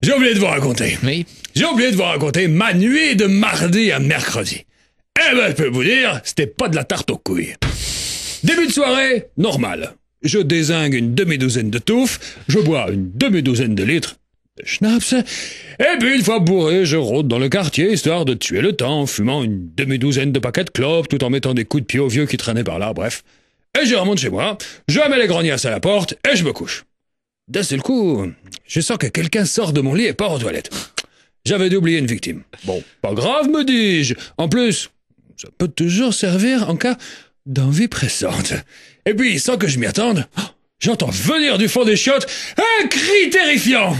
J'ai oublié de vous raconter. Oui. J'ai oublié de vous raconter ma nuit de mardi à mercredi. Eh ben, je peux vous dire, c'était pas de la tarte aux couilles. Début de soirée, normal. Je dézingue une demi-douzaine de touffes, je bois une demi-douzaine de litres de schnapps, et puis une fois bourré, je rôde dans le quartier, histoire de tuer le temps, en fumant une demi-douzaine de paquets de clopes, tout en mettant des coups de pied aux vieux qui traînaient par là, bref. Et je remonte chez moi, je mets les grognasses à la porte, et je me couche. D'un seul coup, je sens que quelqu'un sort de mon lit et part aux toilettes. J'avais oublié une victime. Bon, pas grave, me dis-je. En plus, ça peut toujours servir en cas d'envie pressante. Et puis, sans que je m'y attende, j'entends venir du fond des chiottes un cri terrifiant.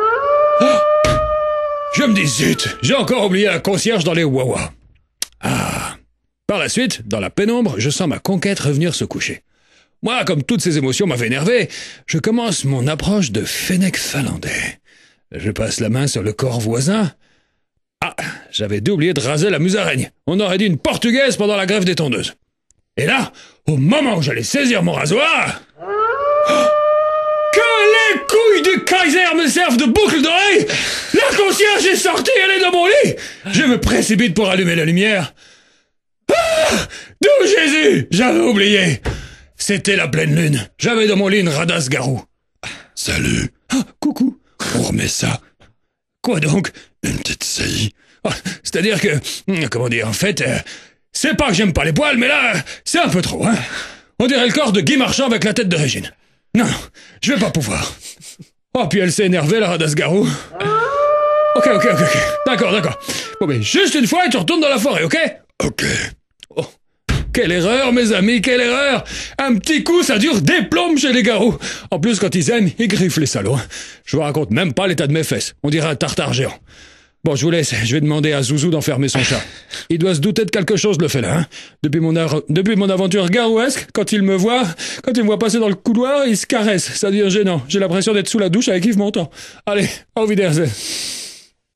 Je me dis, zut, j'ai encore oublié la concierge dans les Wawa. Par la suite, dans la pénombre, je sens ma conquête revenir se coucher. Moi, comme toutes ces émotions m'avaient énervé, je commence mon approche de fennec finlandais. Je passe la main sur le corps voisin. J'avais oublié de raser la musaraigne. On aurait dit une portugaise pendant la grève des tondeuses. Et là, au moment où j'allais saisir mon rasoir... que les couilles du Kaiser me servent de boucle d'oreille! La concierge est sortie, elle est dans mon lit! Je me précipite pour allumer la lumière. D'où Jésus! J'avais oublié! C'était la pleine lune. J'avais dans mon lit une radasse garou. Salut. Coucou. On remet ça. Quoi donc? Une petite saillie. C'est-à-dire que... Comment dire? En fait... c'est pas que j'aime pas les poils, mais là... c'est un peu trop, hein? On dirait le corps de Guy Marchand avec la tête de Régine. Non, je vais pas pouvoir. Puis elle s'est énervée, la radasse garou. Ok. D'accord. Bon, mais juste une fois et tu retournes dans la forêt, ok? Ok. Quelle erreur, mes amis, quelle erreur! Un petit coup, ça dure des plombes chez les garous. En plus, quand ils aiment, ils griffent les salauds. Je vous raconte même pas l'état de mes fesses. On dirait un tartare géant. Bon, je vous laisse. Je vais demander à Zouzou d'enfermer son chat. Il doit se douter de quelque chose, le félin, hein. Depuis mon aventure garouesque, quand il me voit passer dans le couloir, il se caresse. Ça devient gênant. J'ai l'impression d'être sous la douche avec Yves Montand. Allez, au Wiedersehen.